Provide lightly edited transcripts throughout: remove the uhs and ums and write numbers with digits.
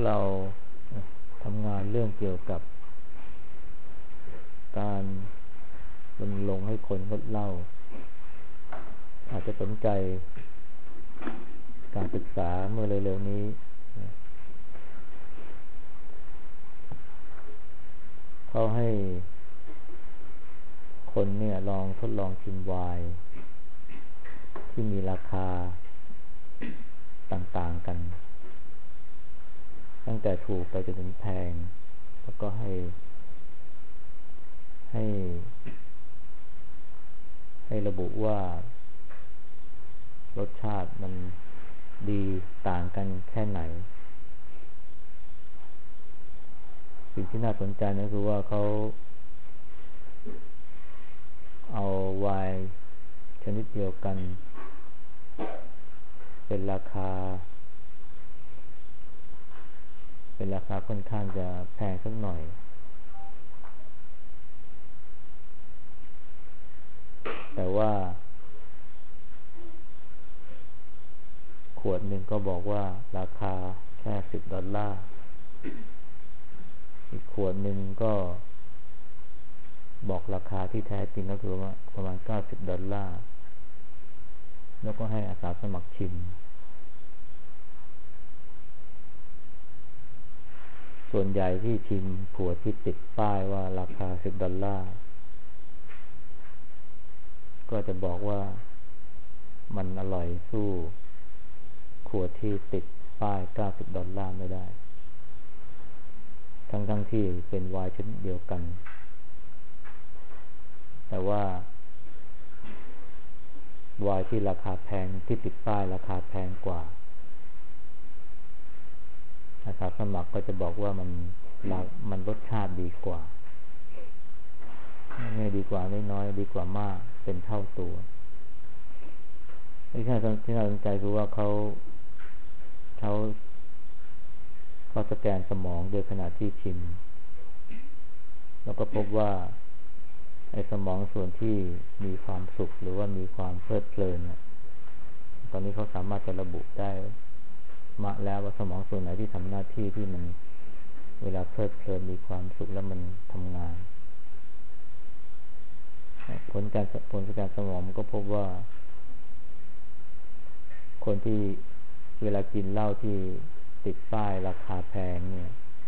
เราทำงานเรื่องเกี่ยวกับการรณรงค์ให้คนงดเหล้าอาจจะสนใจการศึกษาเมื่อเร็วๆนี้เขาให้คนเนี่ยลองทดลองชิมไวน์ที่มีราคาต่างๆกันตั้งแต่ถูกไปจนถึงแพงแล้วก็ให้ระบุว่ารสชาติมันดีต่างกันแค่ไหนสิ่งที่น่าสนใจนะคือว่าเขาเอาไวน์ชนิดเดียวกันเป็นราคาค่อนข้างจะแพงสักหน่อยแต่ว่าขวดหนึ่งก็บอกว่าราคาแค่$10อีกขวดหนึ่งก็บอกราคาที่แท้จริงก็คือว่าประมาณ$90แล้วก็ให้อาสาสมัครชิมส่วนใหญ่ที่ชิมขวดที่ติดป้ายว่าราคา$10ก็จะบอกว่ามันอร่อยสู้ขวดที่ติดป้าย$90ไม่ได้ทั้งที่เป็นไวน์ชนิดเดียวกันแต่ว่าไวน์ที่ราคาแพงที่ติดป้ายราคาแพงกว่าอาสาสมัครก็จะบอกว่ามันรสชาติดีกว่าไม่ดีกว่าน้อยดีกว่ามากเป็นเท่าตัวที่น่าสนใจคือว่าเขาสแกนสมองโดยขณะที่ชิมแล้วก็พบว่าไอ้สมองส่วนที่มีความสุขหรือว่ามีความเพลิดเพลินตอนนี้เขาสามารถจะระบุได้มาแล้วว่าสมองส่วนไหนที่ทำหน้าที่ที่มันเวลาเพลิดเพลินมีความสุขแล้วมันทำงานผลการสมองมันก็พบว่าคนที่เวลากินเหล้าที่ติดป้ายราคาแพงเนี่ย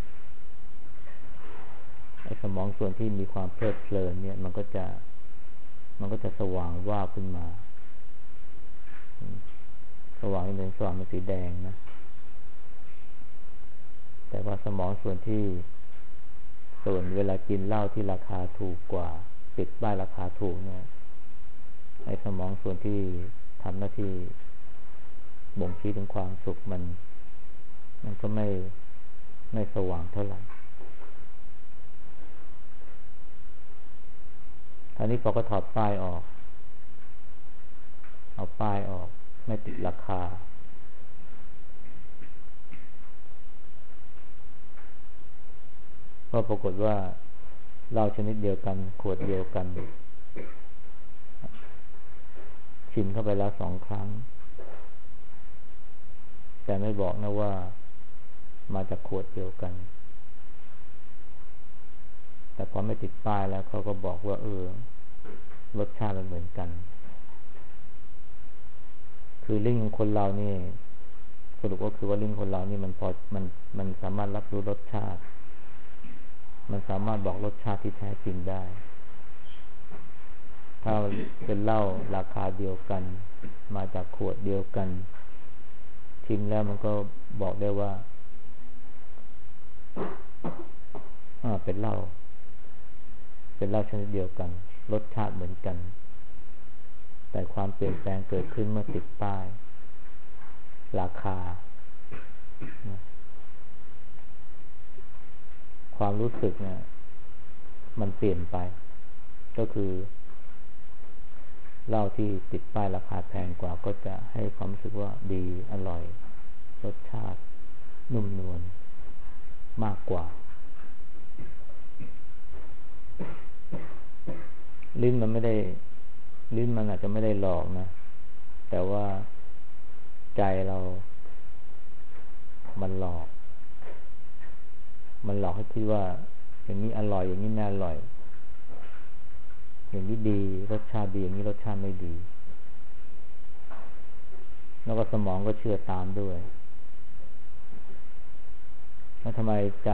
ไอ้สมองส่วนที่มีความเพลิดเพลินเนี่ยมันก็จะสว่างว่าบขึ้นมาสว่างเป็นสีแดงนะแต่ว่าสมองส่วนเวลากินเหล้าที่ราคาถูกกว่าติดป้ายราคาถูกเนี่ยไอ้สมองส่วนที่ทำหน้าที่บ่งชี้ถึงความสุขมันก็ไม่สว่างเท่าไหร่คราวนี้พอก็ถอดป้ายออกเอาป้ายออกไม่ติดราคาก็ปรากฏว่าเหล้าชนิดเดียวกันขวดเดียวกันชิมเข้าไปแล้ว2 ครั้งแต่ไม่บอกนะว่ามาจากขวดเดียวกันแต่พอไม่ติดป้ายแล้วเขาก็บอกว่ารสชาติมันเหมือนกันคือลิ้นของคนเรานี่สรุปก็คือว่าลิ้นคนเรานี่มันสามารถรับรู้รสชาติมันสามารถบอกรสชาติที่แท้จริงได้ถ้าเป็นเหล้าราคาเดียวกันมาจากขวดเดียวกันชิมแล้วมันก็บอกได้ว่าเป็นเหล้าชนิดเดียวกันรสชาติเหมือนกันแต่ความเปลี่ยนแปลงเกิดขึ้นเมื่อติดป้ายราคาความรู้สึกเนี่ยมันเปลี่ยนไปก็คือเหล้าที่ติดป้ายราคาแพงกว่าก็จะให้ความรู้สึกว่าดีอร่อยรสชาตินุ่มนวลมากกว่าลิ้นมันอาจจะไม่ได้หลอกนะแต่ว่าใจเรามันหลอกคิดว่าอย่างนี้อร่อยอย่างนี้ไม่อร่อยอย่างนี้ดีรสชาติดีอย่างนี้รสชาติไม่ดีแล้วก็สมองก็เชื่อตามด้วยแล้วทำไม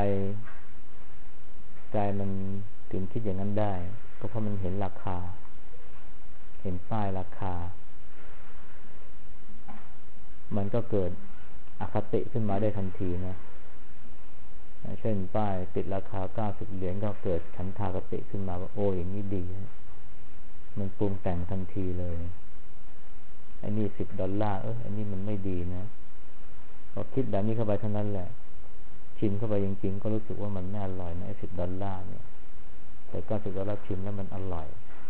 ใจมันถึงคิดอย่างนั้นได้ก็เพราะมันเห็นราคาเห็นป้ายราคามันก็เกิดอคติขึ้นมาได้ทันทีนะเช่นป้ายติดราคา90 เหรียญก็เกิดฉันทากติขึ้นมาว่าโอ้อย่างนี้ดีมันปรุงแต่งทันทีเลยไอ้นี่$10อันนี้มันไม่ดีนะพอคิดแบบนี้เข้าไปเท่านั้นแหละชิมเข้าไปจริงๆก็รู้สึกว่ามันไม่อร่อยนะไอ้$10เนี่ยแต่$90ชิมแล้วมันอร่อย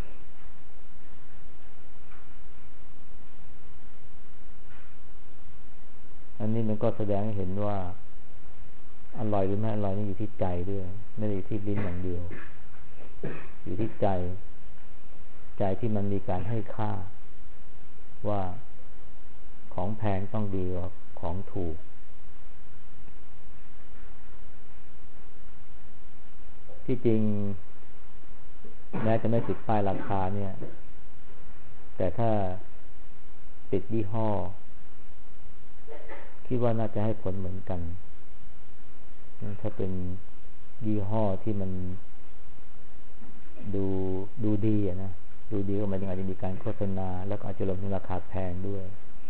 อันนี้มันก็แสดงให้เห็นว่าอร่อยหรือไม่อร่อยนี่อยู่ที่ใจด้วยไม่ได้อยู่ที่ลิ้นอย่างเดียวอยู่ที่ใจที่มันมีการให้ค่าว่าของแพงต้องดีกว่าของถูกที่จริงแม้จะไม่ติดป้ายราคาเนี่ยแต่ถ้าติดยี่ห้อคิดว่าน่าจะให้ผลเหมือนกันถ้าเป็นยี่ห้อที่มันดูดีนะดูดีก็หมายถึงอาจจะมีการโฆษณาแล้วก็อาจจะลงถึงราคาแพงด้วย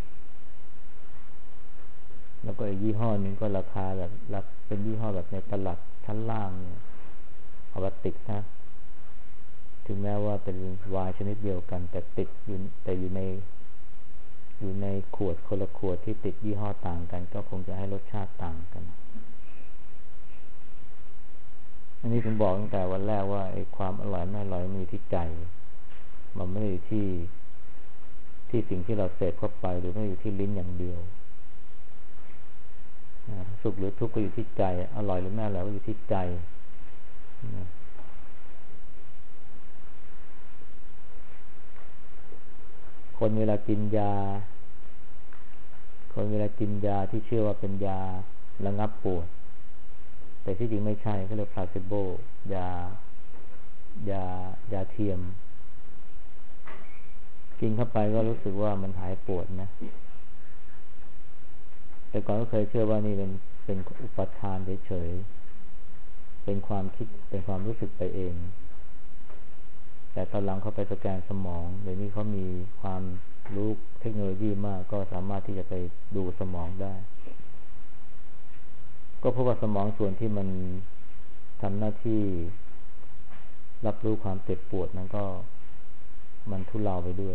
แล้วก็อีกยี่ห้อนึงก็ราคาแบบเป็นยี่ห้อแบบในตลาดชั้นล่างเนี่ยเอาไว้ติดนะถึงแม้ว่าเป็นไวน์ชนิดเดียวกันแต่ติดอยู่ในขวดคนละขวดที่ติดยี่ห้อต่างกันก็คงจะให้รสชาติต่างกันอันนี้ผมบอกตั้งแต่วันแรกว่าไอ้ความอร่อยไม่อร่อยมันอยู่ที่ใจมันไม่ได้อยู่ที่สิ่งที่เราเสพเข้าไปหรือไม่อยู่ที่ลิ้นอย่างเดียวสุขหรือทุกข์ก็อยู่ที่ใจอร่อยหรือไม่อร่อยก็อยู่ที่ใจคนเวลากินยาที่เชื่อว่าเป็นยาระงับปวดแต่ที่จริงไม่ใช่เขาเรียกพลาซิโบยาเทียมกินเข้าไปก็รู้สึกว่ามันหายปวดนะแต่ก่อนก็เคยเชื่อว่านี่เป็นอุปทานเฉยๆเป็นความคิดเป็นความรู้สึกไปเองแต่ตอนหลังเขาไปสแกนสมองเดี๋ยวนี้เขามีความรู้เทคโนโลยีมากก็สามารถที่จะไปดูสมองได้ก็เพราะว่าสมองส่วนที่มันทำหน้าที่รับรู้ความเจ็บปวดนั้นก็มันทุเลาไปด้วย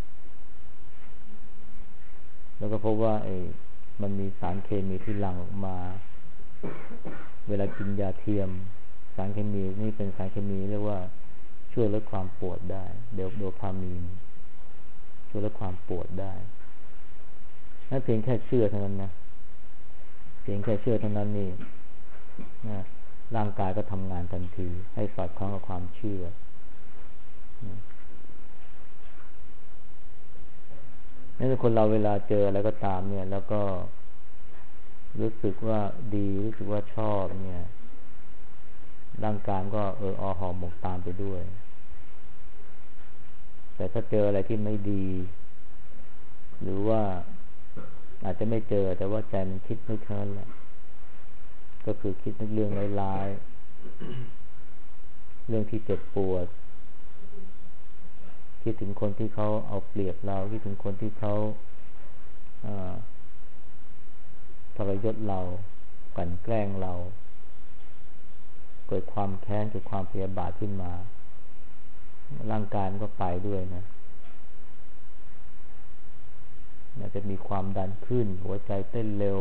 แล้วก็พบว่ามันมีสารเคมีที่หลั่งออกมาเวลากินยาเทียมสารเคมีนี่เป็นสารเคมีเรียกว่าช่วยลดความปวดได้โดพามีนช่วยลดความปวดได้นั่นเพียงแค่เชื่อเท่านั้นนะเพียงแค่เชื่อเท่านั้นนี่นะร่างกายก็ทำงานทันทีให้สอดคล้องกับความเชื่อนั่นคือคนเราเวลาเจออะไรก็ตามเนี่ยแล้วก็รู้สึกว่าดีรู้สึกว่าชอบเนี่ยร่างกายก็หอมหมกตามไปด้วยแต่ถ้าเจออะไรที่ไม่ดีหรือว่าอาจจะไม่เจอแต่ว่าใจมันคิดไม่เท่านั้นแหละก็คือคิดนึกเรื่องร้ายๆเรื่องที่เจ็บปวดคิดถึงคนที่เขาเอาเปรียบเราคิดถึงคนที่เขาทรยศเรากลั่นแกล้งเราเกิดความแค้นเกิดความพยาบาทขึ้นมาร่างกายมันก็ไปด้วยนะอาจจะมีความดันขึ้นหัวใจเต้นเร็ว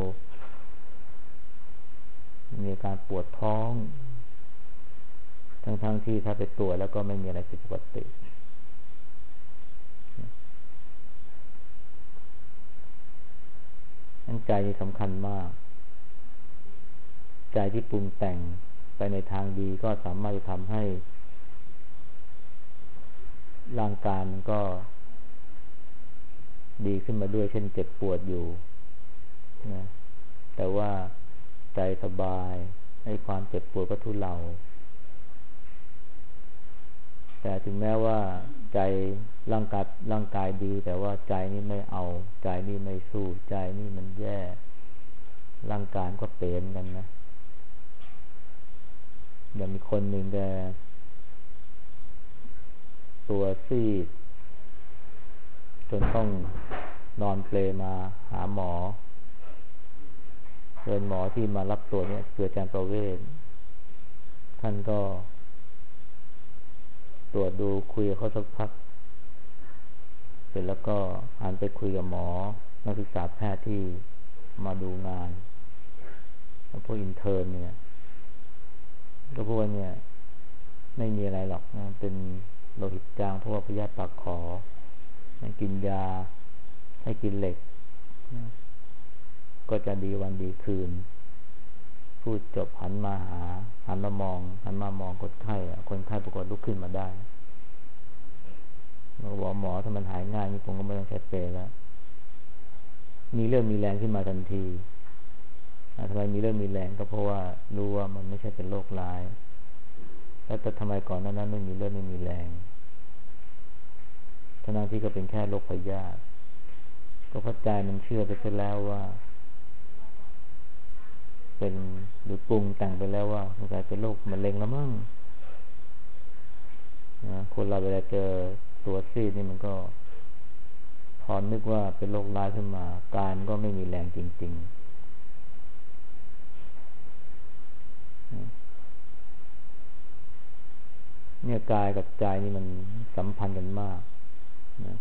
มีอาการปวดท้องทั้งที่ถ้าไปตรวจแล้วก็ไม่มีอะไรผิดปกติใจสำคัญมากใจที่ปรุงแต่งไปในทางดีก็สามารถจะทำให้ร่างกายมันก็ดีขึ้นมาด้วยเช่นเจ็บปวดอยู่นะแต่ว่าใจสบายให้ความเจ็บปวดก็ทุเลาแต่ถึงแม้ว่าใจร่างกายดีแต่ว่าใจนี่ไม่เอาใจนี่ไม่สู้ใจนี่มันแย่ร่างกายก็เปลี่ยนกันนะอย่างมีคนหนึ่งแกตัวซีดจนต้องนอนเปลมาหาหมอเชิญหมอที่มารับตัวเนี่ยคืออาจารย์ประเวศท่านก็ตรวจดูคุยกับเขาสักพักเสร็จแล้วก็หันไปคุยกับหมอนักศึกษาแพทย์ที่มาดูงานพวกอินเทอร์เนี่ยก็พวกเนี่ยไม่มีอะไรหรอกนะเป็นโลหิตจางเพราะว่าพยาธิปากขอให้กินยาให้กินเหล็กนะก็จะดีวันดีคืนพูดจบหันมามองคนไข้คนไข้ปรากฏลุกขึ้นมาได้เราบอกหมอถ้ามันหายง่ายนี่ผมก็ไม่ต้องใช้เปรย์แล้วมีเรื่องมีแรงขึ้นมาทันทีทำไมมีเรื่องมีแรงก็เพราะว่ารู้ว่ามันไม่ใช่เป็นโรคร้ายแล้วแต่ทำไมก่อนหน้านั้นไม่มีเรื่องไม่มีแรงทั้งที่ก็เป็นแค่โรคพยาธิก็เพราะใจมันเชื่อไปซะแล้วว่าเป็นหรือปรุงแต่งไปแล้วว่าสงสัยเป็นโรคมะเร็งแล้วมั้งนะคนเราเวลาเจอตัวซีดนี่มันก็พอนึกว่าเป็นโรคร้ายขึ้นมากายมันก็ไม่มีแรงจริงๆเนี่ยกายกับใจนี่มันสัมพันธ์กันมากนะ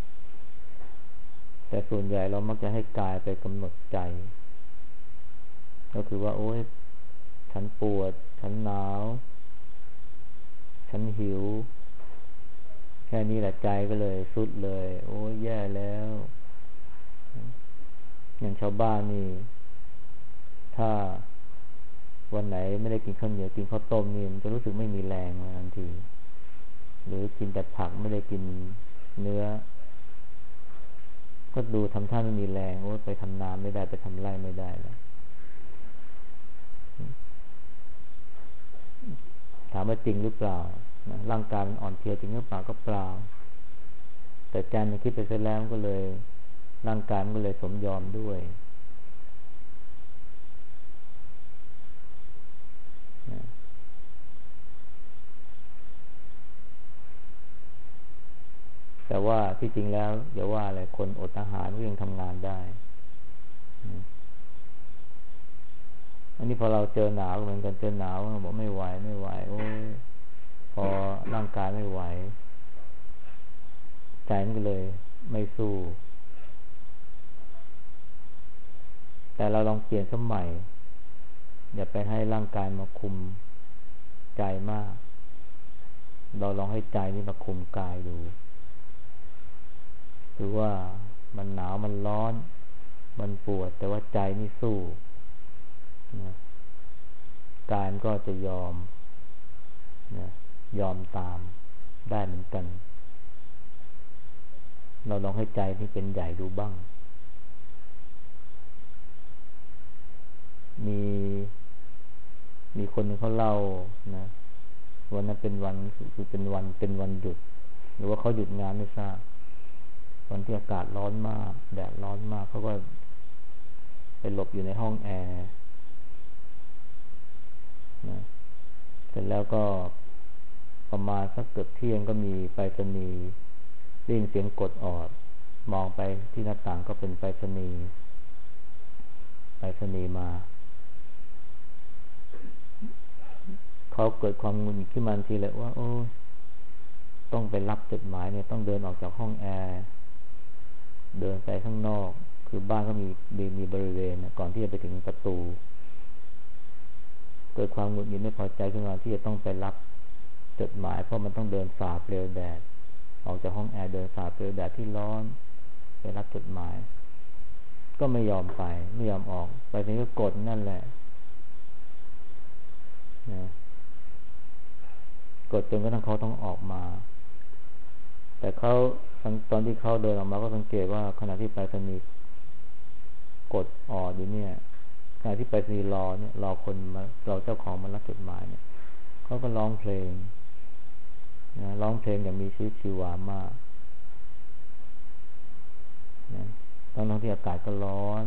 แต่ส่วนใหญ่เรามักจะให้กายไปกำหนดใจก็คือว่าโอ๊ยฉันปวดฉันหนาวฉันหิวแค่นี้แหละใจก็เลยสุดเลยโอ้ยแย่แล้วอย่างชาวบ้านนี่ถ้าวันไหนไม่ได้กินข้าวเหนียวกินข้าวต้มนี่มันจะรู้สึกไม่มีแรงทันทีหรือกินแต่ผักไม่ได้กินเนื้อก็ดูทำท่าไม่มีแรงโอ้ยไปทำนาไม่ได้ไปทำไร่ไม่ได้แล้วถามว่าจริงหรือเปล่าร่างกายมันอ่อนเพลียจริงหรือเปล่าก็เปล่าแต่ใจมันคิดไปเสร็จแล้วก็เลยร่างกายมันก็เลยสมยอมด้วยแต่ว่าที่จริงแล้วอย่าว่าอะไรคนอดอาหารก็ยังทำงานได้อันนี้พอเราเจอหนาวเหมือนกันเจอหนาวบอกไม่ไหวโอ้ยพอร่างกายไม่ไหวใจมันก็เลยไม่สู้แต่เราลองเปลี่ยนสมัยอย่าไปให้ร่างกายมาคุมใจมากเราลองให้ใจนี่มาคุมกายดูหรือว่ามันหนาวมันร้อนมันปวดแต่ว่าใจนี่สู้นะกายมันก็จะยอมนะยอมตามได้เหมือนกันเราลองให้ใจนี่เป็นใหญ่ดูบ้างมีคนนึงเขาเล่านะวันนั้นเป็นวันคือเป็นวันหยุดหรือว่าเขาหยุดงานไม่ทราบวันที่อากาศร้อนมากแดดร้อนมากเขาก็ไปหลบอยู่ในห้องแอร์นะเสร็จแล้วก็ประมาณสักเกือบเที่ยงก็มีไปรษณีย์ได้ยินเสียงกดออดมองไปที่หน้าต่างก็เป็นไปรษณีย์มาเขาเกิดความงุนงิดขึ้นมาทันทีเลยว่าโอ้ต้องไปรับจดหมายเนี่ยต้องเดินออกจากห้องแอร์เดินไปข้างนอกคือบ้านก็มีบริเวณก่อนที่จะไปถึงประตูเกิดความหงุดหงิดไม่พอใจขึ้นมาที่จะต้องไปรับจดหมายเพราะมันต้องเดินฝ่าเปลวแดดออกจากห้องแอร์เดินฝ่าเปลวแดดที่ร้อนไปรับจดหมายก็ไม่ยอมออกไปถึงก็กดนั่นแหละนะกดจนกระทั่งเขาต้องออกมาแต่เขาตอนที่เขาเดินออกมาก็สังเกตว่าขณะที่ไปรษณีย์กดออดอยู่เนี่ยการที่ไปรษณีย์รอเนี่ยรอคนมาเราเจ้าของมารับจดหมายเนี่ยเขาก็ร้องเพลงนะร้องเพลงอย่างมีชีวิตชีวามากนะทั้งที่อากาศก็ร้อน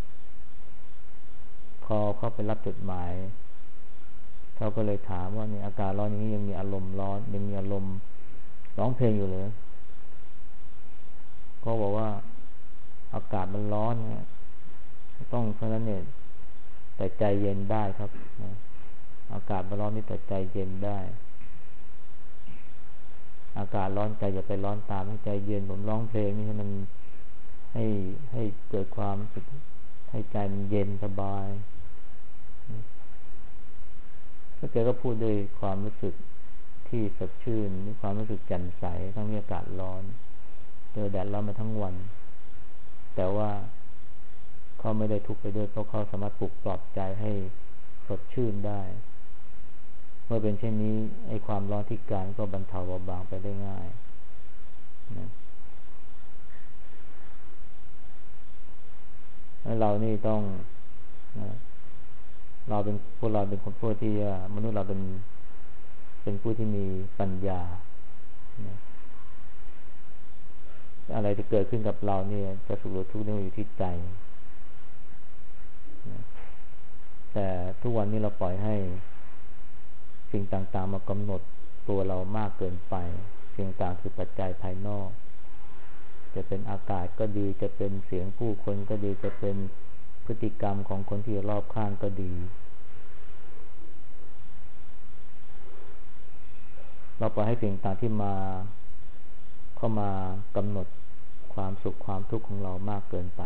พอเข้าไปรับจดหมายเขาก็เลยถามว่าเนี่ยอากาศร้อนอย่างนี้ยังมีอารมณ์ร้อนยังมีอารมณ์ร้องเพลงอยู่เลยก็บอกว่าอากาศมันร้อนนะต้องเพราะนั้นเนี่ยแต่ใจเย็นได้ครับนะอากาศมันร้อนนี่แต่ใจเย็นได้อากาศร้อนใจอย่าไปร้อนตามให้ใจเย็นผมร้องเพลงนี่ให้มันให้เกิดความสุขให้ใจมันเย็นสบายแล้วแกก็พูดด้วยความรู้สึกที่สดชื่นมีความรู้สึกแจ่มใสทั้งที่อากาศร้อนเจอแดดร้อนมาทั้งวันแต่ว่าเขาไม่ได้ทุกข์ไปด้วยเพราะเขาสามารถปลุกปลอบใจให้สดชื่นได้เมื่อเป็นเช่นนี้ไอ้ความร้อนที่กายก็บรรเทาเบาบางไปได้ง่ายนะแล้วเรานี่ต้องนะเราเป็นพวกเราเป็นคนพวกที่มนุษย์เราเป็นผู้ที่มีปัญญานะอะไรที่เกิดขึ้นกับเราเนี่ยจะสุขหรือทุกข์นี่อยู่ที่ใจนะแต่ทุกวันนี้เราปล่อยให้สิ่งต่างๆมากำหนดตัวเรามากเกินไปสิ่งต่างคือปัจจัยภายนอกจะเป็นอากาศก็ดีจะเป็นเสียงผู้คนก็ดีจะเป็นพฤติกรรมของคนที่รอบข้างก็ดีเราปล่อยให้สิ่งต่างที่เข้ามากำหนดความสุขความทุกข์ของเรามากเกินไป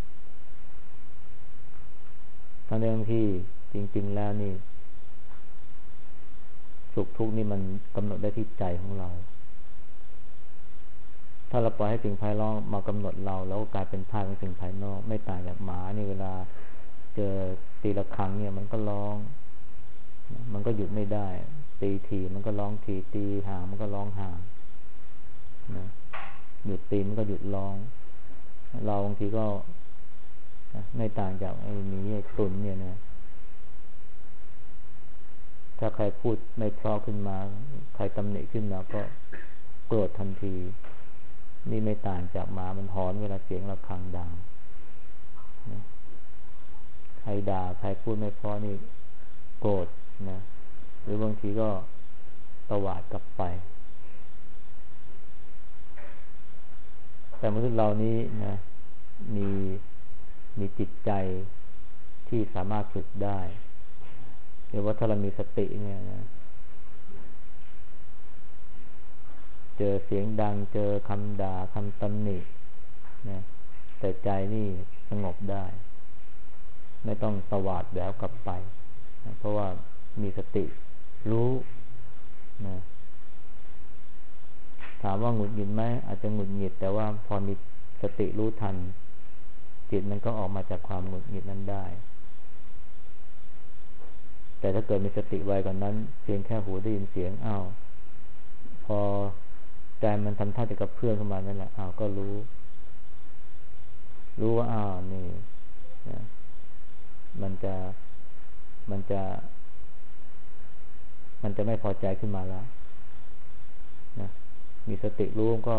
ทั้งเรื่องที่จริงๆแล้วนี่สุขทุกข์นี่มันกำหนดได้ที่ใจของเราถ้าเราปล่อยให้สิ่งภายนอกมากำหนดเราแล้วกลายเป็นทาสของสิ่งภายนอกไม่ต่างจากหมานี่เวลาเจอตีละครั้งเนี่ยมันก็ร้องมันก็หยุดไม่ได้ตีทีมันก็ร้องทีตีห่างมันก็ร้องห่างนะหยุดตีมันก็หยุดร้องเราบางทีก็ไม่ต่างจากไอ้หมีไอ้ตุ่นเนี่ยนะถ้าใครพูดไม่เพราะขึ้นมาใครตำหนิขึ้นมาก็โกรธทันทีนี่ไม่ต่างจากหมามันหอนเวลาเสียงระฆังดังนะใครด่าใครพูดไม่เพราะนี่โกรธนะหรือบางทีก็ตวาดกลับไปแต่มนุษย์เรานี้นะมีจิตใจที่สามารถฝึกได้หรือว่าถ้าเรามีสติเนี่ยนะเจอเสียงดังเจอคำด่าคำตำหนินะแต่ใจนี่สงบได้ไม่ต้องตวาดแหววกลับไปนะเพราะว่ามีสติรู้นะถามว่าหงุดหงิดไหมอาจจะหงุดหงิดแต่ว่าพอมีสติรู้ทันจิตมันก็ออกมาจากความหงุดหงิดนั้นได้แต่ถ้าเกิดมีสติไวกว่านั้นเพียงแค่หูได้ยินเสียงอ้าวพอใจมันทำท่าจะกระเพื่อมขึ้นมานั่นแหละอ้าวก็รู้ว่าอ้าวนี่นะมันจะไม่พอใจขึ้นมาแล้วนะมีสติรู้ก็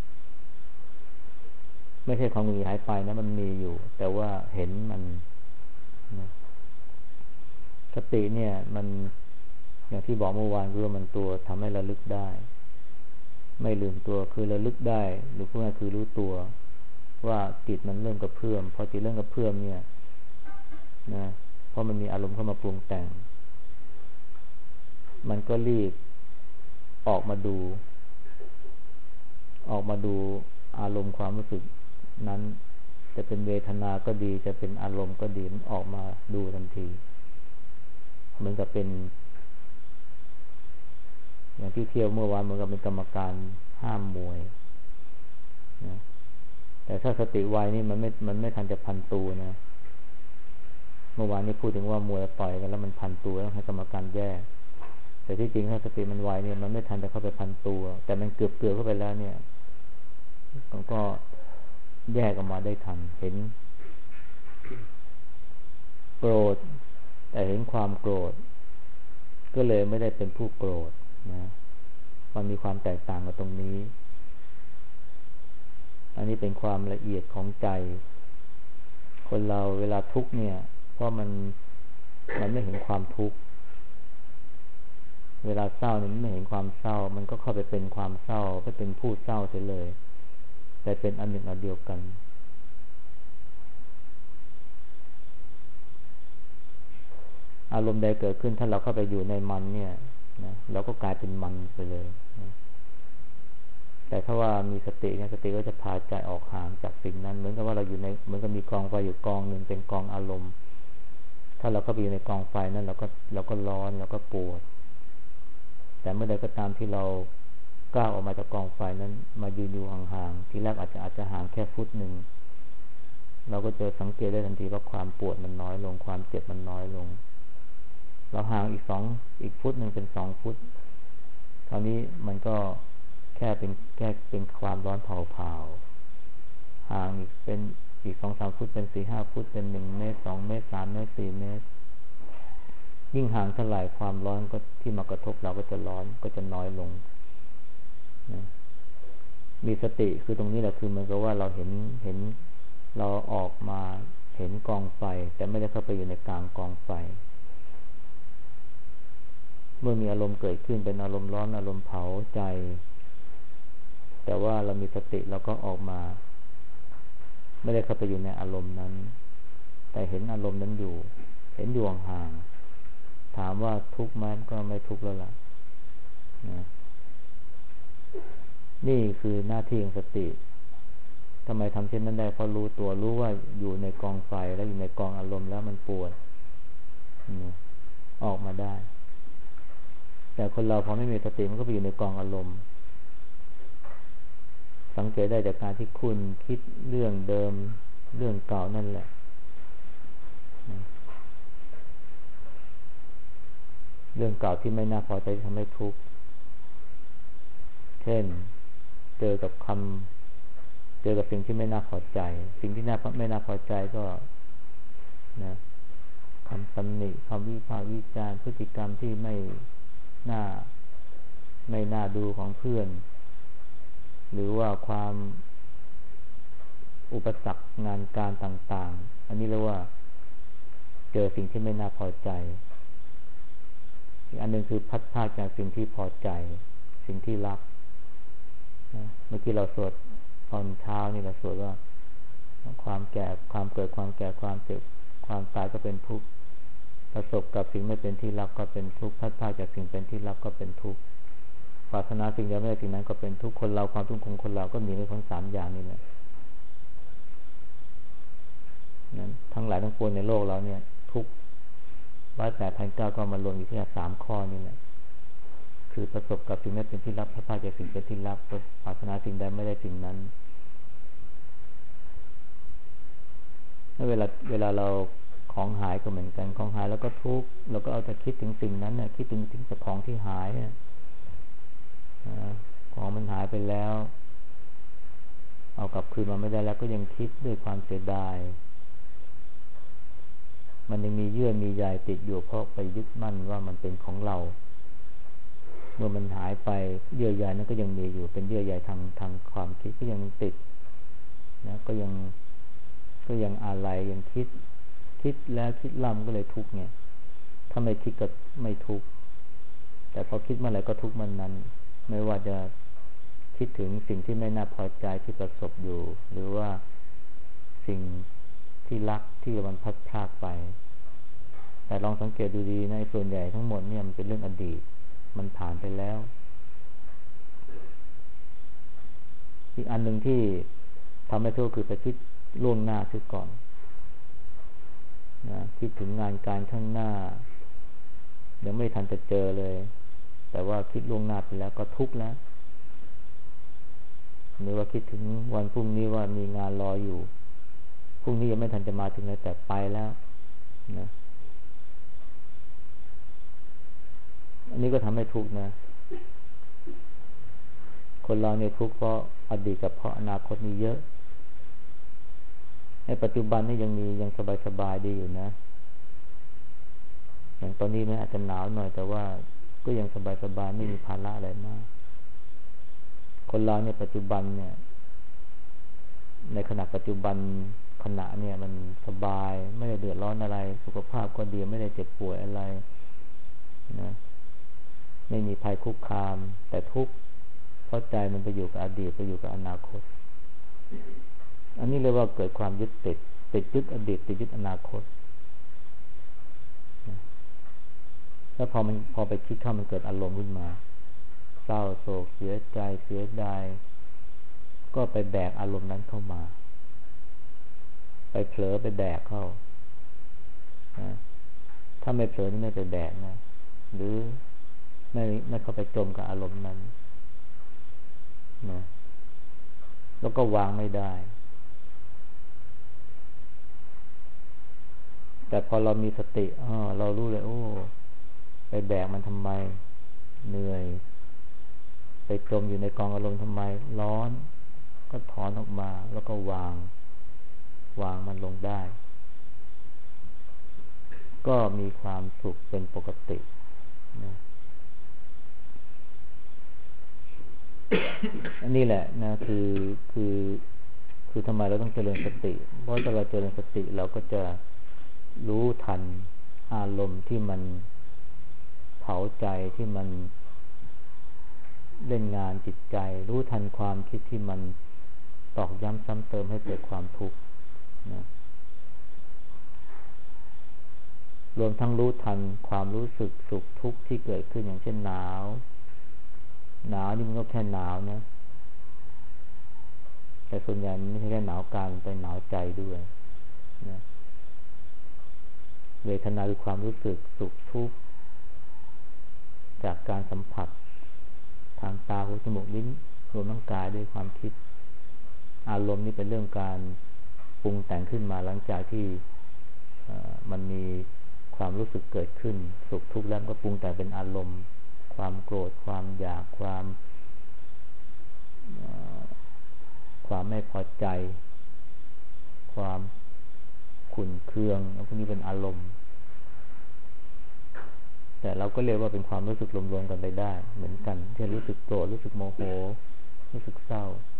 ไม่ใช่ความหงุดหงิดหายไปนะมันมีอยู่แต่ว่าเห็นมันนะสติเนี่ยมันอย่างที่บอกเมื่อวานคือว่ามันตัวทำให้ระลึกได้ไม่ลืมตัวคือระลึกได้หรือพูดง่ายคือรู้ตัวว่าจิตมันเริ่มกระเพื่อมพอจิตเริ่มกระเพื่อมเนี่ยนะเพราะมันมีอารมณ์เข้ามาปรุงแต่งมันก็รีบออกมาดูอารมณ์ความรู้สึกนั้นจะเป็นเวทนาก็ดีจะเป็นอารมณ์ก็ดีมันออกมาดูทันทีเหมือนกับเป็นอย่างที่เที่ยวเมื่อวานเหมือนกับเป็นกรรมการห้ามมวยนะแต่ถ้าสติไวนี่มันไม่ทันจะพันตัวนะเมื่อวานนี้พูดถึงว่ามวยต่อยกันแล้วมันพันตัวต้องให้กรรมการแยกแต่ที่จริงถ้าสติมันไวเนี่ยมันไม่ทันจะเข้าไปพันตัวแต่มันเกือบเข้าไปแล้วเนี่ยก็แยกออกมาได้ทันเห็นโกรธแต่เห็นความโกรธก็เลยไม่ได้เป็นผู้โกรธนะมันมีความแตกต่างกันตรงนี้อันนี้เป็นความละเอียดของใจคนเราเวลาทุกข์เนี่ยเพราะมันไม่เห็นความทุกข์เวลาเศร้าเนี่ยมันไม่เห็นความเศร้ามันก็เข้าไปเป็นความเศร้าไปเป็นผู้เศร้าเสียเลยแต่เป็นอันหนึ่งอันเดียวกันอารมณ์ใดเกิดขึ้นถ้าเราเข้าไปอยู่ในมันเนี่ยนะเราก็กลายเป็นมันไปเลยนะแต่ถ้าว่ามีสติเนี่ยสติก็จะพาใจออกห่างจากสิ่งนั้นเหมือนกับว่าเราอยู่ในเหมือนกับมีกองไฟอยู่กองหนึ่งเป็นกองอารมณ์ถ้าเราเข้าไปอยู่ในกองไฟนั้นเราก็ร้อนเราก็ปวดแต่เมื่อใดก็ตามที่เราก้าวออกมาจากกองไฟนั้นมายืนอยู่ห่างๆทีแรกอาจจะห่างแค่ฟุตหนึ่งเราก็จะสังเกตได้ทันทีว่าความปวดมันน้อยลงความเจ็บมันน้อยลงเราห่างอีกฟุตหนึ่งเป็น2 ฟุตคราวนี้มันก็แค่เป็นความร้อนเผาๆห่างเป็นอีก 2-3 ฟุตเป็น 4-5 ฟุตเป็น1 เมตร 2 เมตร 3 เมตร 4 เมตรยิ่งห่างเท่าไหร่ความร้อนก็ที่มากระทบเราก็จะร้อนก็จะน้อยลงนะมีสติคือตรงนี้แหละคือเหมือนกับว่าเราเห็นเราออกมาเห็นกองไฟแต่ไม่ได้เข้าไปอยู่ในกลางกองไฟเมื่อมีอารมณ์เกิดขึ้นเป็นอารมณ์ร้อนอารมณ์เผาใจแต่ว่าเรามีสติเราก็ออกมาไม่ได้เข้าไปอยู่ในอารมณ์นั้นแต่เห็นอารมณ์นั้นอยู่เห็นดวงห่างถามว่าทุกข์ไหมก็ไม่ทุกข์แล้วล่ะนะนี่คือหน้าที่ของสติทำไมทำเช่นนั้นได้เพราะรู้ตัวรู้ว่าอยู่ในกองไฟแล้วอยู่ในกองอารมณ์แล้วมันปวดนะออกมาได้แต่คนเราพอไม่มีสติมันก็ไปอยู่ในกองอารมณ์สังเกตได้จากการที่คุณคิดเรื่องเดิมเรื่องเก่านั่นแหละเรื่องเก่าที่ไม่น่าพอใจทำให้ทุกข์เช่นเจอกับสิ่งที่ไม่น่าพอใจสิ่งที่ไม่น่าพอใจก็นะคำตำหนิคำวิพากษ์วิจารณ์พฤติกรรมที่ไม่น่าดูของเพื่อนหรือว่าความอุปสรรคงานการต่างๆอันนี้เรียกว่าเจอสิ่งที่ไม่น่าพอใจอีกอันหนึ่งคือพัดพลาดจากสิ่งที่พอใจสิ่งที่รักเมื่อกี้เราสวดตอนเช้านี่เราสวดว่าความแก่ความเกิดความแก่ความเจ็บความตายก็เป็นทุกข์ประสบกับสิ่งไม่เป็นที่รักก็เป็นทุกข์พัดพลาดจากสิ่งเป็นที่รักก็เป็นทุกข์ปรารถนาสิ่งใดไม่ได้สิ่งนั้นก็เป็นทุกข์คนเราความทุกข์ของคนเราก็มีในทั้ง3อย่างนี่แหละนั้นทั้งหลายทั้งปวงในโลกเราเนี่ยทุกข์108,900ก็มารวมอยู่ที่3 ข้อนี่แหละคือประสบกับสิ่งไม่เป็นที่รักพัดพลาดจากสิ่งเป็นที่รักปรารถนาสิ่งใดไม่ได้สิ่งนั้นเวลาเราของหายก็เหมือนกันของหายแล้วก็ทุกข์เราก็เอาแต่คิดถึงสิ่งนั้นคิดถึงของที่หายของมันหายไปแล้วเอากลับคืนมาไม่ได้แล้วก็ยังคิดด้วยความเสียดายมันยังมีเยื่อมีใยติดอยู่เพราะไปยึดมั่นว่ามันเป็นของเราเมื่อมันหายไปเยื่อใยนั้นก็ยังมีอยู่เป็นเยื่อใยทางความคิดก็ยังติดนะก็ยังอาลัยยังคิดแล้วคิดล่ำก็เลยทุกข์เนี่ยถ้าไม่คิดก็ไม่ทุกข์แต่พอคิดเมื่อไหร่ก็ทุกข์มันนั้นไม่ว่าจะคิดถึงสิ่งที่ไม่น่าพอใจที่ประสบอยู่หรือว่าสิ่งที่รักที่มันพัดพรากไปแต่ลองสังเกตดูดีในส่วนใหญ่ทั้งหมดเนี่ยมันเป็นเรื่องอดีตมันผ่านไปแล้วอีกอันหนึ่งที่ทำให้ทุกข์คือไปคิดล่วงหน้าคือก่อนนะคิดถึงงานการข้างหน้ายังไม่ทันจะเจอเลยแต่ว่าคิดล่วงหน้าไปแล้วก็ทุกข์แล้วหรือว่าคิดถึงวันพรุ่งนี้ว่ามีงานรออยู่พรุ่งนี้ยังไม่ทันจะมาถึงเลยแต่ไปแล้วนะอันนี้ก็ทำให้ทุกข์นะคนเราเนี่ยทุกข์เพราะอดีตกับเพราะอนาคตมีเยอะในปัจจุบันนี่ยังสบายๆดีอยู่นะอย่างตอนนี้มันอาจจะหนาวหน่อยแต่ว่าก็ยังสบายๆไม่มีภาระอะไรมากคนเราเนี่ยปัจจุบันเนี่ยในขณะปัจจุบันขณะเนี่ยมันสบายไม่ได้เดือดร้อนอะไรสุขภาพก็ดีไม่ได้เจ็บป่วยอะไรนะไม่มีภัยคุกคามแต่ทุกข์เพราะใจมันไปอยู่กับอดีตไปอยู่กับอนาคตอันนี้เรียกว่าเกิดความยึดติดยึดอดีตติดยึดอนาคตแล้วพอไปคิดเข้ามันเกิดอารมณ์ขึ้นมาเศร้าโศกเสียใจเสียดายก็ไปแบกอารมณ์นั้นเข้ามาไปเผลอไปแบกเข้าถ้าไม่เผลอนี่ไม่ไปแบกนะหรือไม่เข้าไปจมกับอารมณ์นั้นนะแล้วก็วางไม่ได้แต่พอเรามีสติเรารู้เลยไปแบกมันทำไมเหนื่อยไปจมอยู่ในกองอารมณ์ทำไมร้อนก็ถอนออกมาแล้วก็วางมันลงได้ก็มีความสุขเป็นปกตินะอันนี้แหละนะคือทำไมเราต้องเจริญสติเพราะถ้าเราเจริญสติเราก็จะรู้ทันอารมณ์ที่มันเผาใจที่มันเล่นงานจิตใจรู้ทันความคิดที่มันตอกย้ำซ้ำเติมให้เกิดความทุกข์นะรวมทั้งรู้ทันความรู้สึกสุขทุกข์ที่เกิดขึ้นอย่างเช่นหนาวนี่มันก็แค่หนาวนะแต่ส่วนใหญ่มันไม่ใช่แค่หนาวกายมันเป็นหนาวใจด้วยนะเวทนาคือความรู้สึกสุขทุกข์จากการสัมผัสทางตาหูจมูกลิ้นรวมทั้งกายด้วยความคิดอารมณ์นี่เป็นเรื่องการปรุงแต่งขึ้นมาหลังจากที่มันมีความรู้สึกเกิดขึ้นสุขทุกข์แล้วก็ปรุงแต่งเป็นอารมณ์ความโกรธความอยากความไม่พอใจความขุ่นเคืองพวกนี้เป็นอารมณ์แต่เราก็เรียกว่าเป็นความรู้สึกรวมๆกันไปได้เหมือนกันที่รู้สึกโกรธรู้สึกโมโหรู้สึกเศร้า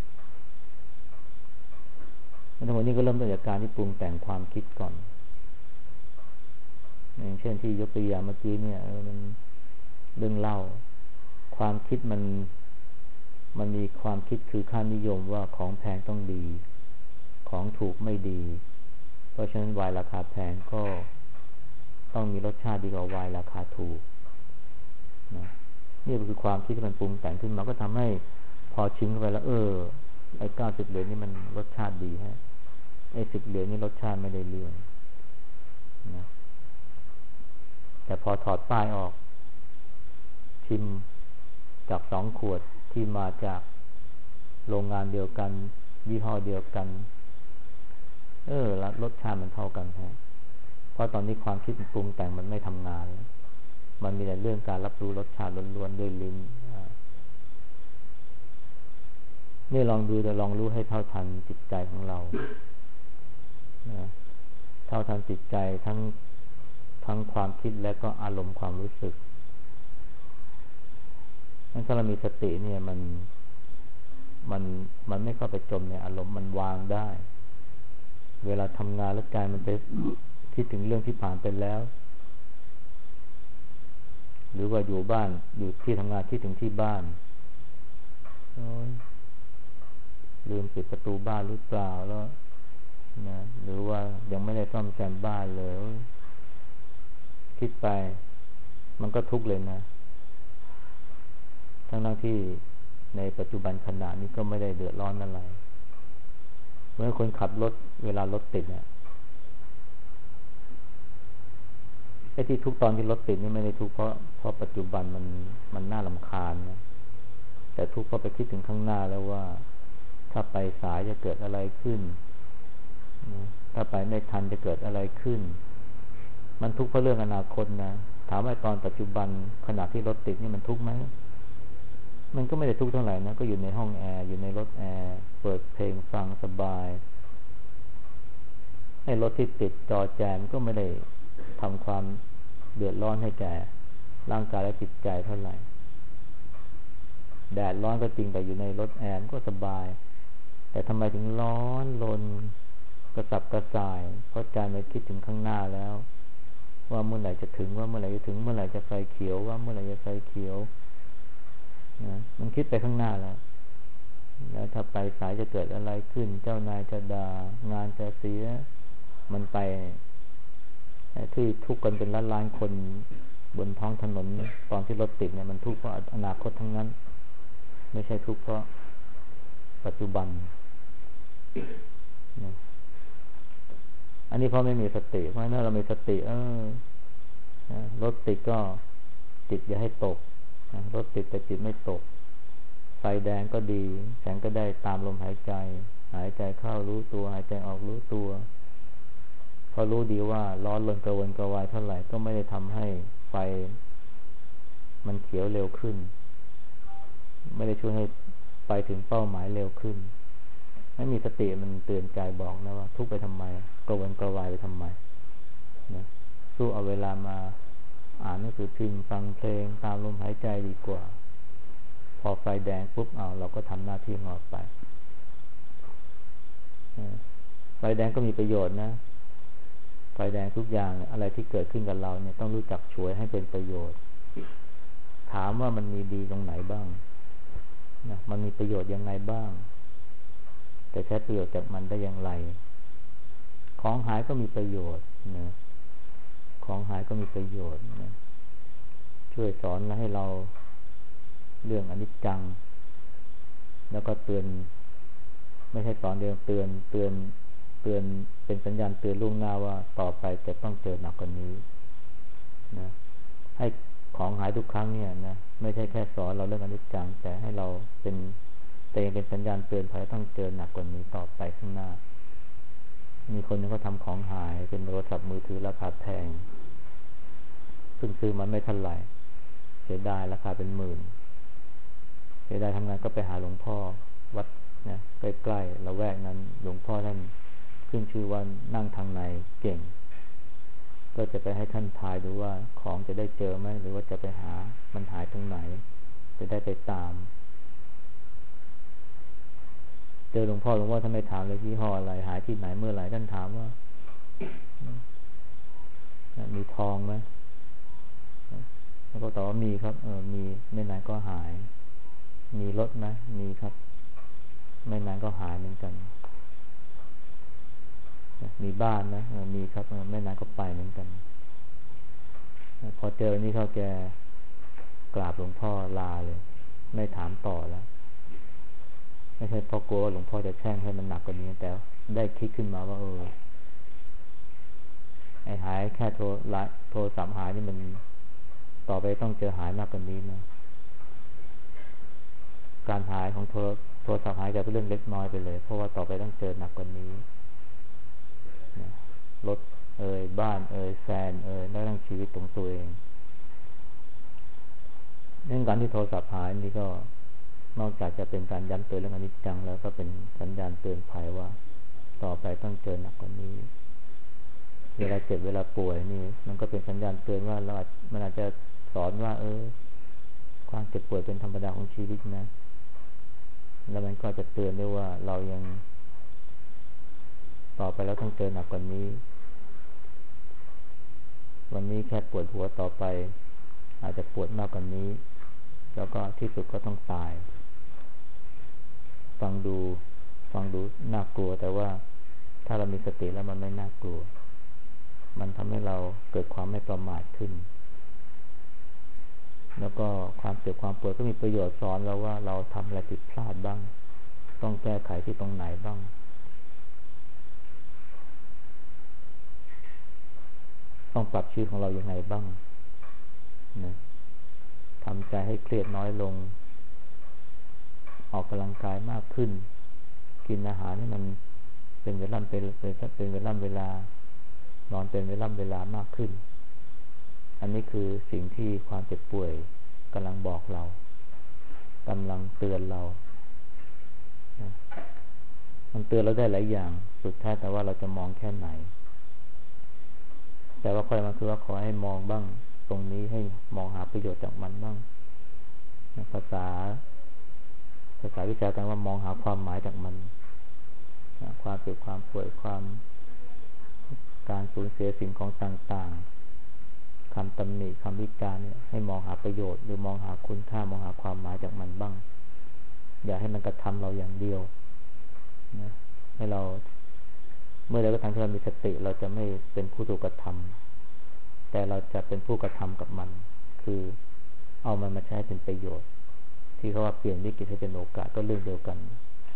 ทั้งหมดนี้ก็เริ่มต้นจากการที่ปรุงแต่งความคิดก่อนอย่างเช่นที่ยกตัวอย่างเมื่อกี้เนี่ยมันเรื่องเล่าความคิดมันมีความคิดคือค่านิยมว่าของแพงต้องดีของถูกไม่ดีเพราะฉะนั้นไวน์ราคาแพงก็ต้องมีรสชาติดีกว่าไวน์ราคาถูกนะนี่คือความคิดที่มันปรุงแต่งขึ้นมาก็ทำให้พอชิมเข้าไปแล้วไอ้90 เหรียญนี่มันรสชาติดีฮะไอ้10 เหรียญนี่รสชาติไม่ได้เรื่องนะแต่พอถอดป้ายออกชิมจาก2 ขวดที่มาจากโรงงานเดียวกันยี่ห้อเดียวกันรสชาติมันเท่ากันแท้เพราะตอนนี้ความคิดปรุงแต่งมันไม่ทำงานมันมีแต่เรื่องการรับรู้รสชาติล้วนๆด้วยลิ้นนี่ลองดูแต่ลองรู้ให้เท่าทันจิตใจของเราเท่าทันจิตใจทั้งความคิดและก็อารมณ์ความรู้สึกถ้าเรามีสติเนี่ยมันไม่เข้าไปจมในอารมณ์มันวางได้เวลาทำงานแล้วกายมันไปคิดถึงเรื่องที่ผ่านไปแล้วหรือว่าอยู่บ้านอยู่ที่ทำงานคิดถึงที่บ้านลืมปิดประตูบ้านหรือเปล่าแล้วนะหรือว่ายังไม่ได้ซ่อมแซมบ้านเลยคิดไปมันก็ทุกข์เลยนะทั้งที่ในปัจจุบันขณะนี้ก็ไม่ได้เดือดร้อนอะไรเมื่อคนขับรถเวลารถติดเนี่ยไอ้ที่ทุกตอนที่รถติดนี่ไม่ได้ทุกเพราะปัจจุบันมันน่ารำคาญนะแต่ทุกเพราะไปคิดถึงข้างหน้าแล้วว่าถ้าไปสายจะเกิดอะไรขึ้นถ้าไปไม่ทันจะเกิดอะไรขึ้นมันทุกข์เพราะเรื่องอนาคตนะถามว่าตอนปัจจุบันขณะที่รถติดนี่มันทุกข์ไหมมันก็ไม่ได้ทุกข์เท่าไหร่นะก็อยู่ในห้องแอร์อยู่ในรถแอร์เปิดเพลงฟังสบายไอ้รถที่ติดจอแจมก็ไม่ได้ทำความเดือดร้อนให้แก่ร่างกายและจิตใจเท่าไหร่แดดร้อนก็จริงแต่อยู่ในรถแอร์ก็สบายแต่ทำไมถึงร้อนรนกระสับกระส่ายเพราะใจไม่คิดถึงข้างหน้าแล้วว่าเมื่อไหร่จะถึงว่าเมื่อไหร่จะถึงเมื่อไหร่จะไฟเขียวว่าเมื่อไหร่จะไฟเขียวนะมันคิดไปข้างหน้าแล้วถ้าไปสายจะเกิดอะไรขึ้นเจ้านายจะด่างานจะเสียมันไปที่ทุกข์กันเป็นล้านๆคนบนท้องถนนตอนที่รถติดเนี่ยมันทุกข์เพราะอนาคตทั้งนั้นไม่ใช่ทุกข์เพราะปัจจุบันนะอันนี้เพราะไม่มีสติเพราะถ้าเรามีสติรถติดก็จิตอย่าให้ตกรถติดแต่จิตไม่ตกไฟแดงก็ดีแสงก็ได้ตามลมหายใจหายใจเข้ารู้ตัวหายใจออกรู้ตัวพอรู้ดีว่าร้อนรนกระวนกระวายเท่าไหร่ก็ไม่ได้ทำให้ไฟมันเขียวเร็วขึ้นไม่ได้ช่วยให้ไปถึงเป้าหมายเร็วขึ้นไม่มีสติมันเตือนใจบอกนะว่าทุกข์ไปทำไมกระวนกระวายไปทำไมนะสู้เอาเวลามาอ่านหนังสือพิมพ์ฟังเพลงตามลมหายใจดีกว่าพอไฟแดงปุ๊บเราก็ทำหน้าที่ของเราไปไฟแดงก็มีประโยชน์นะไฟแดงทุกอย่างอะไรที่เกิดขึ้นกับเราเนี่ยต้องรู้จักฉวยให้เป็นประโยชน์ถามว่ามันมีดีตรงไหนบ้างนะมันมีประโยชน์ยังไงบ้างแต่ใช้ประโยชน์จากมันได้อย่างไรของหายก็มีประโยชน์นะของหายก็มีประโยชน์นะช่วยสอนและให้เราเรื่องอนิจจังแล้วก็เตือนไม่ใช่สอนเรื่องเตือนเป็นสัญญาณเตือนล่วงหน้าว่าต่อไปจะต้องเจอหนักกว่านี้นะให้ของหายทุกครั้งเนี่ยนะไม่ใช่แค่สอนเราเรื่องอนิจจังแต่ให้เราเป็นสัญญาณเตือนภัยต้องเจอหนักกว่านี้ต่อไปข้างหน้ามีคนนึงก็ทำของหายเป็นโทรศัพท์มือถือราคาแพงซึ่งซื้อมันไม่เท่าไหร่เสียดายราคาเป็นหมื่นเสียดายทำงานก็ไปหาหลวงพ่อวัดนะใกล้ๆละแวกนั้นหลวงพ่อท่านขึ้นชื่อว่านั่งทางในเก่งก็จะไปให้ท่านทายดูว่าของจะได้เจอไหมหรือว่าจะไปหามันหายตรงไหนจะได้ไปตามเจอหลวงพ่อท่านไม่ถามเลยยี่ห้ออะไรหายที่ไหนเมื่อไหร่ท่านถามว่ามีทองไหมแล้วก็ตอบว่ามีครับมีไม่นานก็หายมีรถไหมมีครับไม่นานก็หายเหมือนกันมีบ้านนะมีครับไม่นานก็ไปเหมือนกันพอเจอนี่เขาแกกราบหลวงพ่อลาเลยไม่ถามต่อแล้วไม่ใช่เพราะกลัวว่าหลวงพ่อจะแช่งให้มันหนักกว่านี้แต่ได้คิดขึ้นมาว่าไอ้หายแค่โทรศัพท์หายนี่มันต่อไปต้องเจอหายมากกว่านี้นะการหายของโทรศัพท์หายจะเป็นเรื่องเล็กน้อยไปเลยเพราะว่าต่อไปต้องเจอหนักกว่านี้รถบ้านแฟนแล้วทั้งชีวิตของตัวเองเรื่องการที่โทรศัพท์หายนี่ก็นอกจากจะเป็นการย้ำเตือนเรื่องอนิจจังแล้วก็เป็นสัญญาณเตือนภัยว่าต่อไปต้องเจอหนักกว่านี้เวลาเจ็บเวลาป่วยนี่มันก็เป็นสัญญาณเตือนว่ามันอาจจะสอนว่าความเจ็บป่วยเป็นธรรมดาของชีวิตนะแล้วมันก็จะเตือนด้วยว่าเรายังต่อไปแล้วต้องเจอหนักกว่านี้วันนี้แค่ปวดหัวต่อไปอาจจะปวดมากกว่านี้แล้วก็ที่สุดก็ต้องตายฟังดูน่ากลัวแต่ว่าถ้าเรามีสติแล้วมันไม่น่ากลัวมันทำให้เราเกิดความไม่ประมาทขึ้นแล้วก็ความเจ็บความปวดก็มีประโยชน์สอนเราว่าเราทำอะไรผิดพลาดบ้างต้องแก้ไขที่ตรงไหนบ้างต้องปรับชีวิตของเราอย่างไรบ้างนะทำใจให้เครียดน้อยลงออกกำลังกายมากขึ้นกินอาหารให้มันเป็นเวลานอนเป็นเวลามากขึ้นอันนี้คือสิ่งที่ความเจ็บป่วยกำลังบอกเรากำลังเตือนเรานะมันเตือนเราได้หลายอย่างสุดท้ายแต่ว่าเราจะมองแค่ไหนแต่ว่าข้อมันคือว่าขอให้มองบ้างตรงนี้ให้มองหาประโยชน์จากมันบ้างภาษาวิชาการว่ามองหาความหมายจากมันความเจ็บความป่วยความการสูญเสียสิ่งของต่างๆคำตำหนิคำวิจารณ์เนี่ยให้มองหาประโยชน์หรือมองหาคุณค่ามองหาความหมายจากมันบ้างอย่าให้มันกระทำเราอย่างเดียวนะให้เราเมื่อใดก็ตามที่เรามีสติเราจะไม่เป็นผู้ถูกกระทำแต่เราจะเป็นผู้กระทำกับมันคือเอามันมาใช้เป็นประโยชน์ที่เขาว่าเปลี่ยนวิกฤตให้เป็นโอกาสก็เรื่องเดียวกัน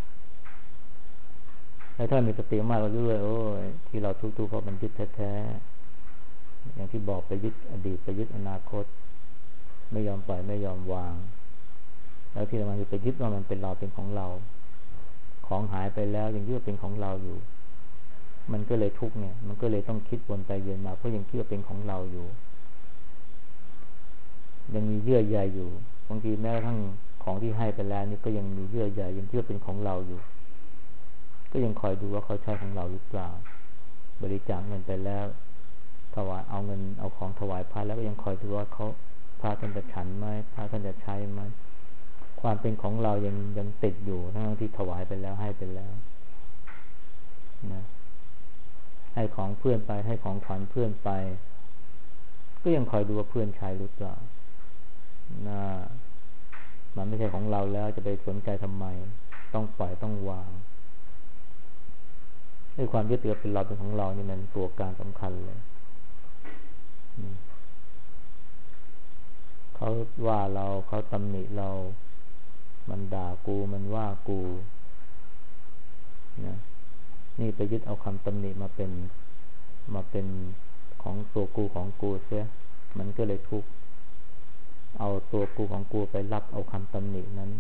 แล้วถ้ามีสติมากเราเรื่อยโอ้ยที่เราทุกข์เพราะมันยึดแท้ๆอย่างที่บอกไปยึดอดีตไปยึดอนาคตไม่ยอมปล่อยไม่ยอมวางแล้วที่มันคือไปยึดว่ามันเป็นเราเป็นของเราของหายไปแล้วยังยึดเป็นของเราอยู่มันก็เลยทุกข์เนี่ยมันก็เลยต้องคิดวนไปเวียนมาเพราะยังคิดว่าเป็นของเราอยู่ยังมีเยื่อใยอยู่บางทีแม้กระทั่งของที่ให้ไปแล้วนี่ก็ยังมีเยื่อใยยังคิดว่าเป็นของเราอยู่ก็ยังคอยดูว่าเขาใช้ของเราหรือเปล่าบริจาคเงินไปแล้วถวายเอาเงินเอาของถวายพระแล้วก็ยังคอยดูว่าเขาพระท่านจะฉันไหมพระท่านจะใช้ไหมความเป็นของเรายังติดอยู่ทั้งที่ถวายไปแล้วให้ไปแล้วนะให้ของเพื่อนไปให้ของขวัญเพื่อนไปก็ยังคอยดูว่าเพื่อนใช้หรือเปล่านะมันไม่ใช่ของเราแล้วจะไปสนใจทำไมต้องปล่อยต้องวางไอ้ความยึดถือเป็นเราเป็นของเรานี่มันตัวการสำคัญเลยเขาว่าเราเขาตำหนิเรามันด่ากูมันว่ากูนะนี่ไปยึดเอาคำตำหนิมาเป็นของตัวกูของกูเสียมันก็เลยทุกข์เอาตัวกูของกูไปรับเอาคำตำหนินั้น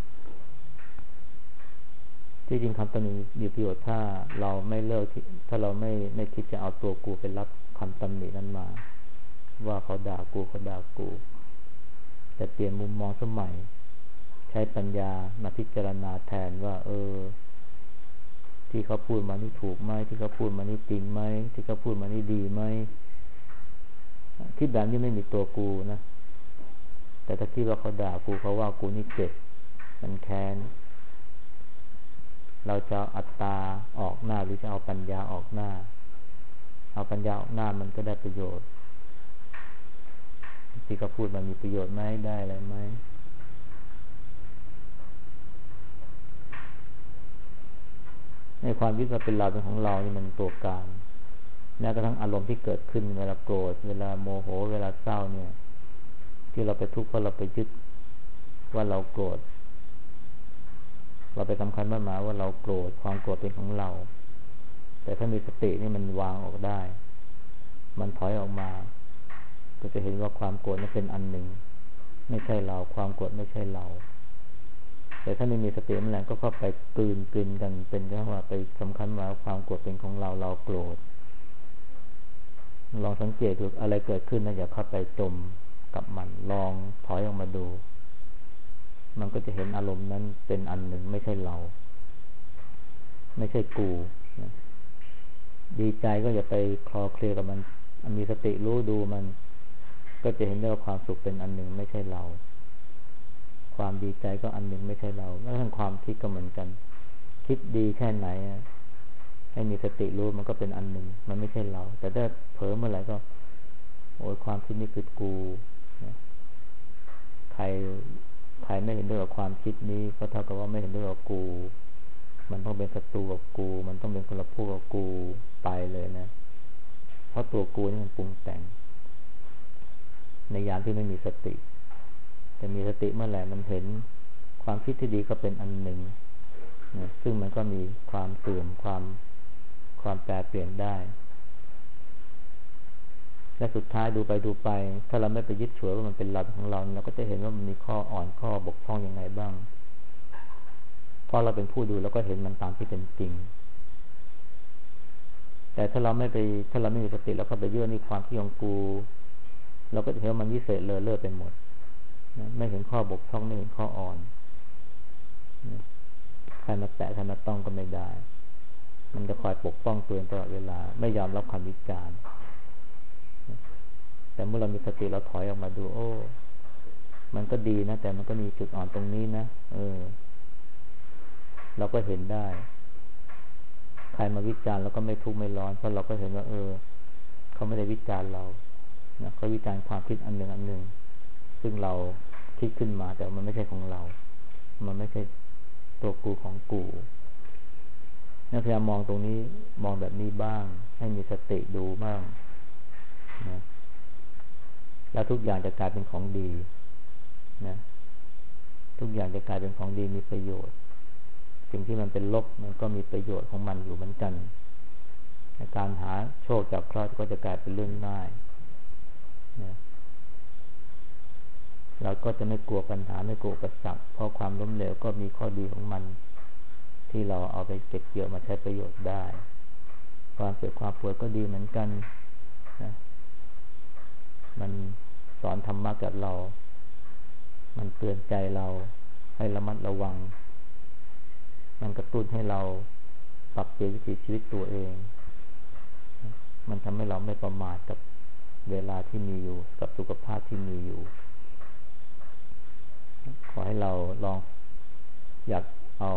ที่จริงคำตำหนิมีประโยชน์ถ้าเราไม่เลิกถ้าเราไม่คิดจะเอาตัวกูไปรับคำตำหนินั้นมาว่าเขาด่ากูเขาด่ากูแต่เปลี่ยนมุมมองสมัยใช้ปัญญามาพิจารณาแทนว่าที่เขาพูดมานี่ถูกไหมที่เขาพูดมานี่จริงไหมที่เขาพูดมานี่ดีไหมคิดแบบนี้ไม่มีตัวกูนะแต่ถ้าคิดว่าเขาด่ากูเขาว่ากูนี่เจ็บมันแค้นเราจะอัตตาออกหน้าหรือจะเอาปัญญาออกหน้าเอาปัญญาออกหน้ามันก็ได้ประโยชน์ที่เขาพูดมันมีประโยชน์ไหมได้อะไรไหมในความยึดว่าเป็นเราเป็นของเรานี่มันตัวการแม้กระทั่งอารมณ์ที่เกิดขึ้นเวลาโกรธเวลาโมโหเวลาเศร้าเนี่ยที่เราไปทุกข์เพราะเราไปยึดว่าเราโกรธเราไปสำคัญมากหมายว่าเราโกรธความโกรธเป็นของเราแต่ถ้ามีสตินี่มันวางออกได้มันถอยออกมาก็จะเห็นว่าความโกรธนั้นเป็นอันหนึ่งไม่ใช่เราความโกรธไม่ใช่เราแต่ถ้าไม่มีสติมันแรงก็เข้าไปกลืนกันเป็นแค่ว่าไปสำคัญว่าความโกรธเป็นของเราเราโกรธลองสังเกตดูอะไรเกิดขึ้นนะอย่าเข้าไปจมกับมันลองถอยออกมาดูมันก็จะเห็นอารมณ์นั้นเป็นอันหนึ่งไม่ใช่เราไม่ใช่กูนะดีใจก็อย่าไปคลอเคลียกับมันมีสติรู้ดูมันก็จะเห็นได้ว่าความสุขเป็นอันหนึ่งไม่ใช่เราความดีใจก็อันหนึ่งไม่ใช่เราแล้วทั้งความคิดก็เหมือนกันคิดดีแค่ไหนให้มีสติรู้มันก็เป็นอันหนึ่งมันไม่ใช่เราแต่ถ้าเผลอเมื่อไหร่ก็โอ้ยความคิดนี้คือกูใครไม่เห็นด้วยกับความคิดนี้ก็เท่ากับว่าไม่เห็นด้วยกับกูมันต้องเป็นศัตรูกับกูมันต้องเป็นคนละพวกกับกูไปเลยนะเพราะตัวกูนี่มันปรุงแต่งในยามที่ไม่มีสติแต่มีสติเมื่อไหร่มันเห็นความคิดที่ดีก็เป็นอันหนึ่งนะซึ่งมันก็มีความเสื่อมความแปรเปลี่ยนได้และสุดท้ายดูไปถ้าเราไม่ไปยึดถือว่ามันเป็นเราของเราเราก็จะเห็นว่ามันมีข้ออ่อนข้อบกพร่องยังไงบ้างพอเราเป็นผู้ดูเราก็เห็นมันตามที่เป็นจริงแต่ถ้าเราไม่มีสติแล้วก็ไปยึดในความที่ของกูเราก็จะเห็นว่ามันวิเศษเลอเลิศไปหมดนะไม่เห็นข้อบกพร่องไม่เห็นข้ออ่อนนะใครมาแตะใครมาต้องก็ไม่ได้มันจะคอยปกป้องตัวเองตลอดเวลาไม่ยอมรับคำวิจารณ์แต่เมื่อเรามีสติเราถอยออกมาดูโอ้มันก็ดีนะแต่มันก็มีจุดอ่อนตรงนี้นะเราก็เห็นได้ใครมาวิจารณ์เราก็ไม่ทุกข์ไม่ร้อนเพราะเราก็เห็นว่าเขาไม่ได้วิจารณ์เรานะเขาวิจารณ์ความคิดอันหนึ่งซึ่งเราคิดขึ้นมาแต่มันไม่ใช่ของเรามันไม่ใช่ตัวกูของกูนะพยายามมองตรงนี้มองแบบนี้บ้างให้มีสติดูบ้างนะแล้วทุกอย่างจะกลายเป็นของดีนะทุกอย่างจะกลายเป็นของดีมีประโยชน์สิ่งที่มันเป็นลบมันก็มีประโยชน์ของมันอยู่เหมือนกันการหาโชคจากเคราะห์ก็จะกลายเป็นเรื่องง่ายนะเราก็จะไม่กลัวปัญหาไม่กลัวอุปสรรคเพราะความล้มเหลวก็มีข้อดีของมันที่เราเอาไปเก็บเกี่ยวมาใช้ประโยชน์ได้ความเจ็บความปวดก็ดีเหมือนกันนะมันสอนธรรมะกับเรามันเตือนใจเราให้ระมัดระวังมันกระตุ้นให้เราปรับเปลี่ยนวิถีชีวิตตัวเองมันทำให้เราไม่ประมาทกับเวลาที่มีอยู่กับสุขภาพที่มีอยู่ขอให้เราลองอยากเอา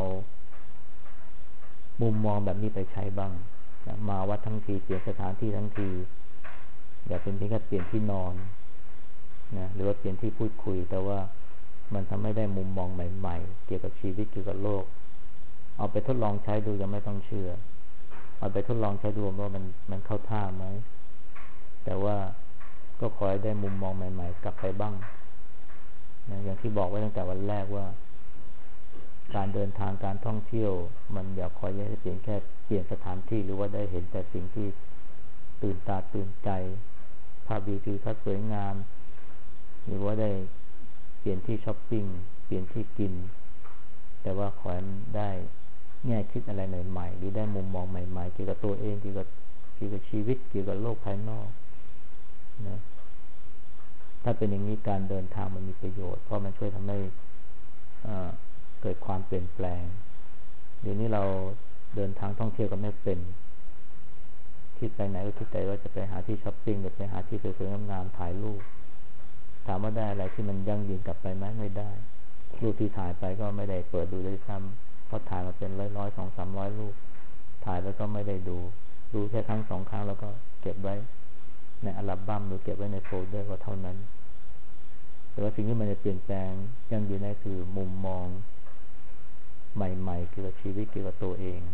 มุมมองแบบนี้ไปใช้บ้างนะมาวัดทั้งทีเปลี่ยนสถานที่ทั้งทีอย่าเป็นเพียงแค่เปลี่ยนที่นอนนะหรือว่าเปลี่ยนที่พูดคุยแต่ว่ามันทำให้ได้มุมมองใหม่ๆเกี่ยวกับชีวิตเกี่ยวกับโลกเอาไปทดลองใช้ดูยังไม่ต้องเชื่อเอาไปทดลองใช้ดูว่ามันเข้าท่าไหมแต่ว่าก็ขอให้ได้มุมมองใหม่ๆกลับไปบ้างนะอย่างที่บอกไว้ตั้งแต่วันแรกว่าการเดินทางการท่องเที่ยวมันอย่าคอยให้เปลี่ยนแค่เปลี่ยนสถานที่หรือว่าได้เห็นแต่สิ่งที่ตื่นตาตื่นใจภาพวิวทิวทัศน์สวยงามหรือว่าได้เปลี่ยนที่ช้อปปิ้งเปลี่ยนที่กินแต่ว่าขอให้ได้แง่คิดอะไรใหม่ๆหรือได้มุมมองใหม่ๆเกี่ยวกับตัวเองเกี่ยวกับชีวิตเกี่ยวกับโลกภายนอกนะถ้าเป็นอย่างนี้การเดินทางมันมีประโยชน์เพราะมันช่วยทำให้เกิดความเปลี่ยนแปลงเดี๋ยวนี้เราเดินทางท่องเที่ยวก็ไม่เป็นคิดไปไหนก็คิดแต่ว่าจะไปหาที่ช้อปปิ้งหรือไปหาที่สวยๆงามๆถ่ายรูปถามว่าได้อะไรที่มันยั่งยืนกลับไปไหมไม่ได้รูปที่ถ่ายไปก็ไม่ได้เปิดดูด้วยซ้ำเพราะถ่ายมาเป็นร้อยๆ200-300รูปถ่ายไปก็ไม่ได้ดูแค่ครั้ง2 ครั้งแล้วก็เก็บไว้ในอัลบั้มหรือเก็บไว้ในโฟลเดอร์ก็เท่านั้นแต่ว่าสิ่งที่มันจะเปลี่ยนแปลงยั่งยืนได้คือมุมมองใหม่ๆเกี่ยวกับชีวิตเกี่ยวกับตัวเอง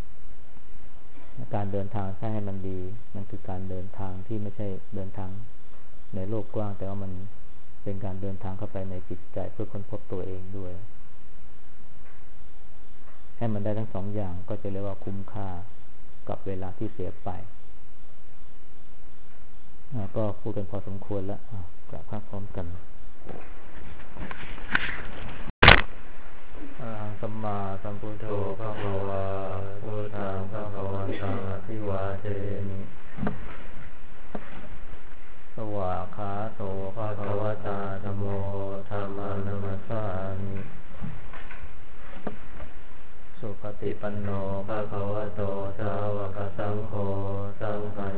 การเดินทางถ้าให้มันดีมันคือการเดินทางที่ไม่ใช่เดินทางในโลกกว้างแต่ว่ามันเป็นการเดินทางเข้าไปในจิตใจเพื่อค้นพบตัวเองด้วยให้มันได้ทั้งสองอย่างก็จะเรียกว่าคุ้มค่ากับเวลาที่เสียไปก็พูดกันพอสมควรแล้วกลับพักพร้อมกันอะระหังสัมมาสัมพุทโธภะคะวาพุทธังภะคะวันตังอภิวาเทมิสวากขาโตภะคะวตาธัมโมธัมมังนัมมัสสามิสุปฏิปันโนภะคะวะโตสาวกสังโฆสังฆัง